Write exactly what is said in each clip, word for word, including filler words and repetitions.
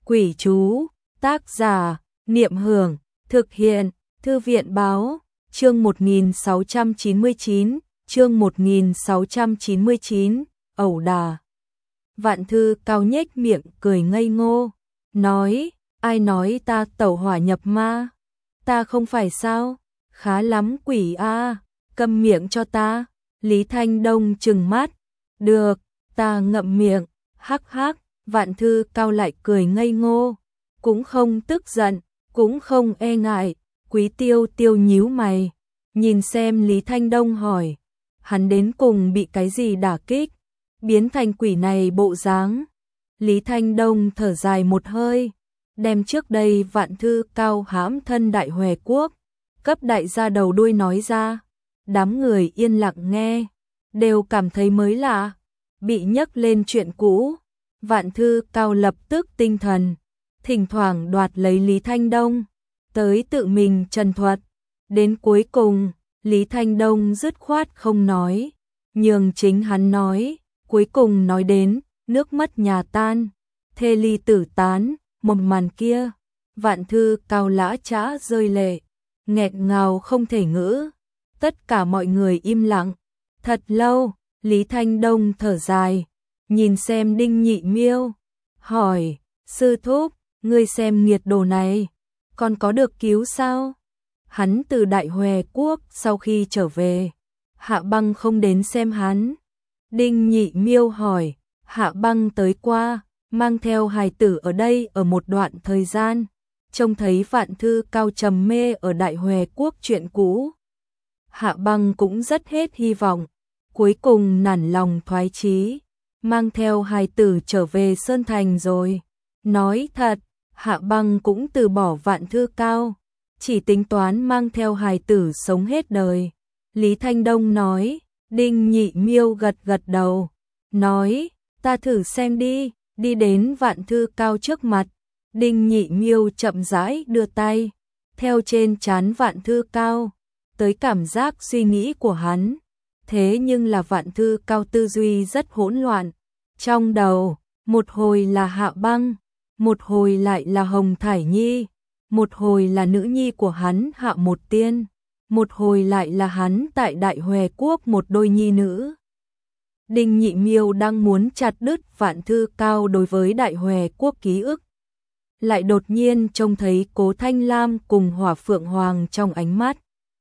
Quỷ chú, tác giả, Niệm Hưởng, thực hiện, Thư viện báo, chương một nghìn sáu trăm chín mươi chín, chương một nghìn sáu trăm chín mươi chín, ẩu đà. Vạn Thư Cao nhếch miệng cười ngây ngô, nói, ai nói ta tẩu hỏa nhập ma, ta không phải sao, khá lắm quỷ a, câm miệng cho ta. Lý Thanh Đông trừng mắt, được, ta ngậm miệng, hắc hắc. Vạn Thư Cao lại cười ngây ngô, cũng không tức giận, cũng không e ngại. Quý Tiêu Tiêu nhíu mày, nhìn xem Lý Thanh Đông hỏi, hắn đến cùng bị cái gì đả kích, biến thành quỷ này bộ dáng. Lý Thanh Đông thở dài một hơi, đem trước đây Vạn Thư Cao hãm thân Đại Huề Quốc, cấp đại gia đầu đuôi nói ra. Đám người yên lặng nghe, đều cảm thấy mới lạ, bị nhắc lên chuyện cũ. Vạn Thư Cao lập tức tinh thần, thỉnh thoảng đoạt lấy Lý Thanh Đông, tới tự mình trần thuật. Đến cuối cùng, Lý Thanh Đông dứt khoát không nói, nhường chính hắn nói. Cuối cùng nói đến, nước mất nhà tan, thê ly tử tán, một màn kia. Vạn Thư Cao lã chã rơi lệ, nghẹn ngào không thể ngữ. Tất cả mọi người im lặng. Thật lâu, Lý Thanh Đông thở dài, nhìn xem Đinh Nhị Miêu, hỏi, sư thúc, ngươi xem nghiệt đồ này, còn có được cứu sao? Hắn từ Đại Huề Quốc sau khi trở về, Hạ Băng không đến xem hắn. Đinh Nhị Miêu hỏi, Hạ Băng tới qua, mang theo hài tử ở đây ở một đoạn thời gian, trông thấy Vạn Thư Cao trầm mê ở Đại Huề Quốc chuyện cũ. Hạ Băng cũng rất hết hy vọng, cuối cùng nản lòng thoái chí, mang theo hài tử trở về Sơn Thành rồi. Nói thật, Hạ Băng cũng từ bỏ Vạn Thư Cao, chỉ tính toán mang theo hài tử sống hết đời. Lý Thanh Đông nói. Đinh Nhị Miêu gật gật đầu, nói, ta thử xem đi. Đi đến Vạn Thư Cao trước mặt, Đinh Nhị Miêu chậm rãi đưa tay, theo trên trán Vạn Thư Cao, tới cảm giác suy nghĩ của hắn. Thế nhưng là Vạn Thư Cao tư duy rất hỗn loạn, trong đầu, một hồi là Hạ Băng, một hồi lại là Hồng Thải Nhi, một hồi là nữ nhi của hắn Hạ Một Tiên, một hồi lại là hắn tại Đại Huề Quốc một đôi nhi nữ. Đinh Nhị Miêu đang muốn chặt đứt Vạn Thư Cao đối với Đại Huề Quốc ký ức, lại đột nhiên trông thấy Cố Thanh Lam cùng Hỏa Phượng Hoàng trong ánh mắt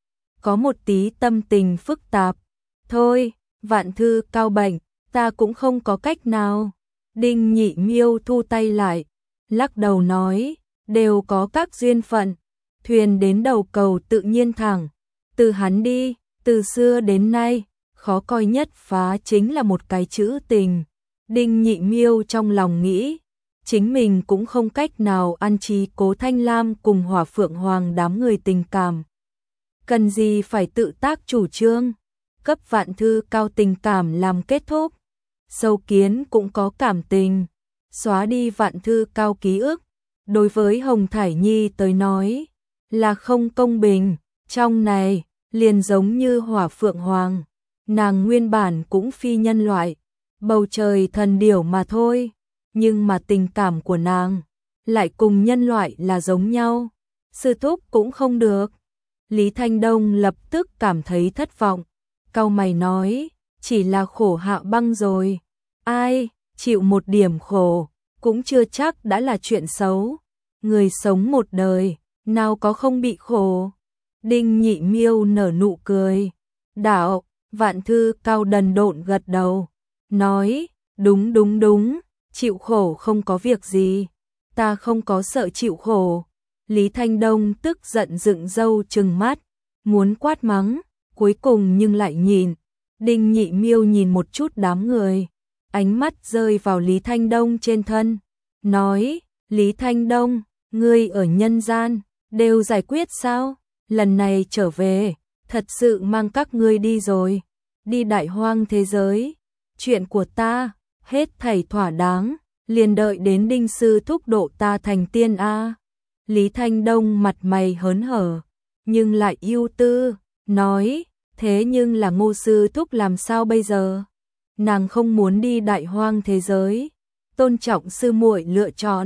có một tí tâm tình phức tạp. Thôi, Vạn Thư Cao bệnh, ta cũng không có cách nào. Đinh Nhị Miêu thu tay lại, lắc đầu nói, đều có các duyên phận, thuyền đến đầu cầu tự nhiên thẳng. Từ hắn đi, từ xưa đến nay, khó coi nhất phá chính là một cái chữ tình. Đinh Nhị Miêu trong lòng nghĩ, chính mình cũng không cách nào ăn trí Cố Thanh Lam cùng Hỏa Phượng Hoàng đám người tình cảm. Cần gì phải tự tác chủ trương, cấp Vạn Thư Cao tình cảm làm kết thúc. Sâu Kiến cũng có cảm tình, xóa đi Vạn Thư Cao ký ức, đối với Hồng Thải Nhi tới nói là không công bình. Trong này, liền giống như Hỏa Phượng Hoàng, nàng nguyên bản cũng phi nhân loại, bầu trời thần điểu mà thôi, nhưng mà tình cảm của nàng lại cùng nhân loại là giống nhau. Sư thúc cũng không được. Lý Thanh Đông lập tức cảm thấy thất vọng, cau mày nói, chỉ là khổ Hạ Băng rồi. Ai, chịu một điểm khổ, cũng chưa chắc đã là chuyện xấu. Người sống một đời, nào có không bị khổ. Đinh Nhị Miêu nở nụ cười. Đạo, Vạn Thư Cao đần độn gật đầu, nói, đúng đúng đúng, chịu khổ không có việc gì, ta không có sợ chịu khổ. Lý Thanh Đông tức giận dựng râu trừng mắt, muốn quát mắng, cuối cùng nhưng lại nhìn. Đinh Nhị Miêu nhìn một chút đám người, ánh mắt rơi vào Lý Thanh Đông trên thân, nói, Lý Thanh Đông, ngươi ở nhân gian, đều giải quyết sao? Lần này trở về, thật sự mang các ngươi đi rồi, đi đại hoang thế giới. Chuyện của ta, hết thảy thỏa đáng, liền đợi đến Đinh sư thúc độ ta thành tiên a. Lý Thanh Đông mặt mày hớn hở, nhưng lại ưu tư, nói, thế nhưng là Ngô sư thúc làm sao bây giờ? Nàng không muốn đi đại hoang thế giới, tôn trọng sư muội lựa chọn.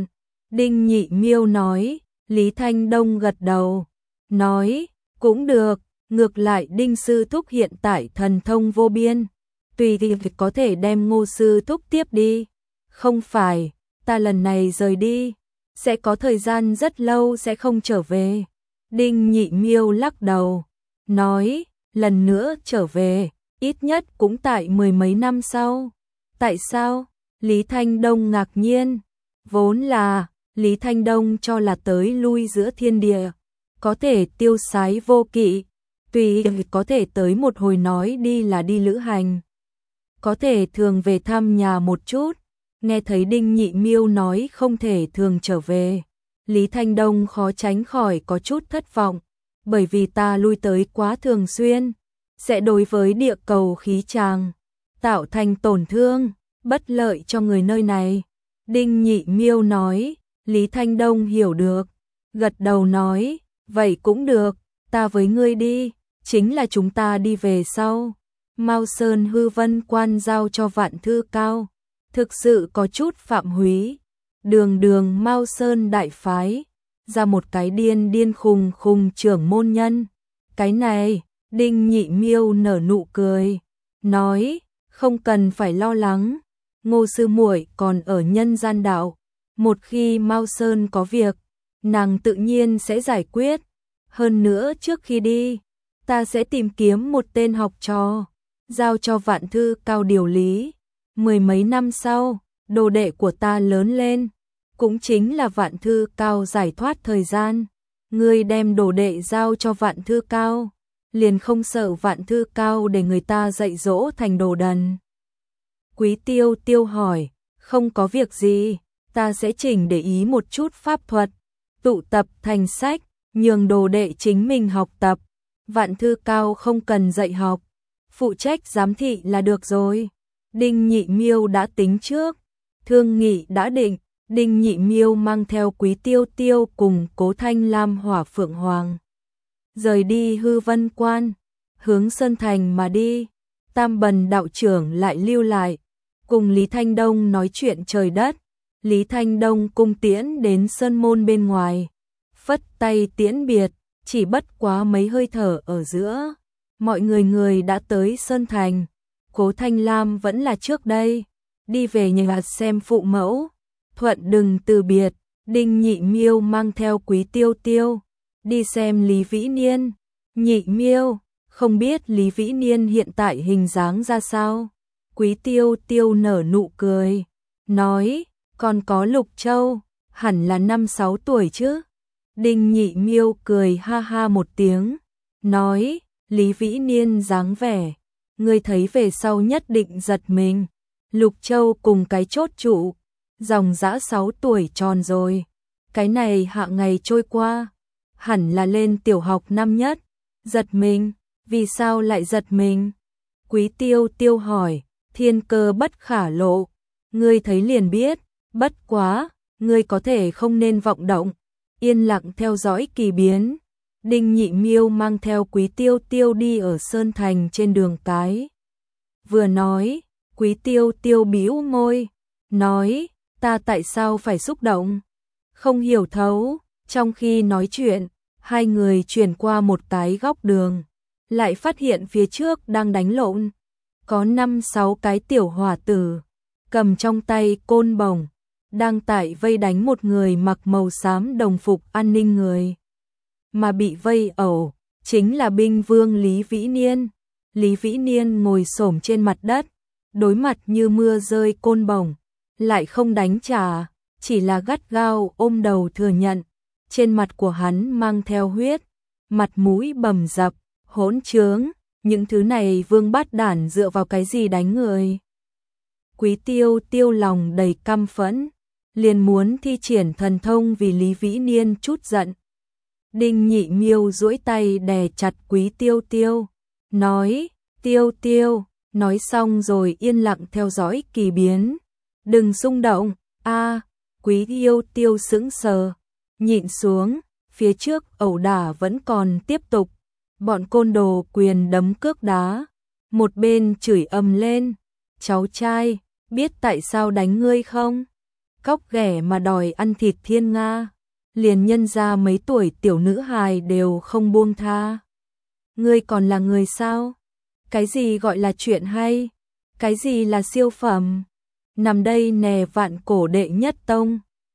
Đinh Nhị Miêu nói. Lý Thanh Đông gật đầu, nói, cũng được, ngược lại Đinh Sư Thúc hiện tại thần thông vô biên, tùy thì có thể đem Ngô Sư Thúc tiếp đi. Không phải, ta lần này rời đi, sẽ có thời gian rất lâu sẽ không trở về. Đinh Nhị Miêu lắc đầu, nói, lần nữa trở về, ít nhất cũng tại mười mấy năm sau. Tại sao? Lý Thanh Đông ngạc nhiên, vốn là Lý Thanh Đông cho là tới lui giữa thiên địa, có thể tiêu sái vô kỵ, tùy có thể tới một hồi nói đi là đi lữ hành, có thể thường về thăm nhà một chút. Nghe thấy Đinh Nhị Miêu nói không thể thường trở về, Lý Thanh Đông khó tránh khỏi có chút thất vọng, bởi vì ta lui tới quá thường xuyên, sẽ đối với địa cầu khí tràng tạo thành tổn thương, bất lợi cho người nơi này. Đinh Nhị Miêu nói. Lý Thanh Đông hiểu được, gật đầu nói, vậy cũng được, ta với ngươi đi, chính là chúng ta đi về sau. Mao Sơn Hư Vân Quan giao cho Vạn Thư Cao, thực sự có chút phạm húy. Đường đường Mao Sơn đại phái, ra một cái điên điên khùng khùng trưởng môn nhân. Cái này, Đinh Nhị Miêu nở nụ cười, nói, không cần phải lo lắng, Ngô sư muội còn ở nhân gian đạo. Một khi Mao Sơn có việc, nàng tự nhiên sẽ giải quyết. Hơn nữa trước khi đi, ta sẽ tìm kiếm một tên học trò, giao cho Vạn Thư Cao điều lý. Mười mấy năm sau, đồ đệ của ta lớn lên, cũng chính là Vạn Thư Cao giải thoát thời gian. Ngươi đem đồ đệ giao cho Vạn Thư Cao, liền không sợ Vạn Thư Cao để người ta dạy dỗ thành đồ đần. Quý Tiêu Tiêu hỏi, không có việc gì. Ta sẽ chỉnh để ý một chút pháp thuật, tụ tập thành sách, nhường đồ đệ chính mình học tập. Vạn Thư Cao không cần dạy học, phụ trách giám thị là được rồi. Đinh Nhị Miêu đã tính trước, thương nghị đã định, Đinh Nhị Miêu mang theo Quý Tiêu Tiêu cùng Cố Thanh Lam Hỏa Phượng Hoàng, rời đi Hư Vân Quan, hướng Sơn Thành mà đi. Tam Bần đạo trưởng lại lưu lại, cùng Lý Thanh Đông nói chuyện trời đất. Lý Thanh Đông cung tiễn đến sơn môn bên ngoài, phất tay tiễn biệt, chỉ bất quá mấy hơi thở ở giữa, mọi người người đã tới Sơn Thành. Cố Thanh Lam vẫn là trước đây, đi về nhà xem phụ mẫu, thuận đừng từ biệt. Đinh Nhị Miêu mang theo Quý Tiêu Tiêu, đi xem Lý Vĩ Niên. Nhị Miêu, không biết Lý Vĩ Niên hiện tại hình dáng ra sao? Quý Tiêu Tiêu nở nụ cười, nói, còn có Lục Châu, hẳn là năm sáu tuổi chứ. Đinh Nhị Miêu cười ha ha một tiếng, nói, Lý Vĩ Niên dáng vẻ, ngươi thấy về sau nhất định giật mình. Lục Châu cùng cái chốt trụ, dòng dã sáu tuổi tròn rồi. Cái này hạ ngày trôi qua, hẳn là lên tiểu học năm nhất. Giật mình, vì sao lại giật mình? Quý Tiêu Tiêu hỏi, thiên cơ bất khả lộ, ngươi thấy liền biết. Bất quá, ngươi có thể không nên vọng động, yên lặng theo dõi kỳ biến. Đinh Nhị Miêu mang theo Quý Tiêu Tiêu đi ở Sơn Thành trên đường cái. Vừa nói, Quý Tiêu Tiêu bĩu môi, nói, ta tại sao phải xúc động? Không hiểu thấu. Trong khi nói chuyện, hai người chuyển qua một cái góc đường, lại phát hiện phía trước đang đánh lộn. Có năm sáu cái tiểu hỏa tử, cầm trong tay côn bổng, đang tại vây đánh một người mặc màu xám đồng phục an ninh người. Mà bị vây ẩu, chính là binh vương Lý Vĩ Niên. Lý Vĩ Niên ngồi xổm trên mặt đất, đối mặt như mưa rơi côn bổng, lại không đánh trả, chỉ là gắt gao ôm đầu thừa nhận. Trên mặt của hắn mang theo huyết, mặt mũi bầm dập, hỗn trướng, những thứ này vương bát đản dựa vào cái gì đánh người? Quý Tiêu Tiêu lòng đầy căm phẫn, liền muốn thi triển thần thông vì Lý Vĩ Niên chút giận. Đinh Nhị Miêu duỗi tay đè chặt Quý Tiêu Tiêu, nói, Tiêu Tiêu, nói xong rồi yên lặng theo dõi kỳ biến. Đừng xung động. A, Quý Tiêu Tiêu sững sờ, nhịn xuống, phía trước ẩu đả vẫn còn tiếp tục. Bọn côn đồ quyền đấm cước đá, một bên chửi ầm lên, cháu trai, biết tại sao đánh ngươi không? cóc ghẻ mà đòi ăn thịt thiên nga, liền nhân ra mấy tuổi tiểu nữ hài đều không buông tha. Ngươi còn là người sao? Cái gì gọi là chuyện hay? Cái gì là siêu phẩm? Nằm đây nè vạn cổ đệ nhất tông.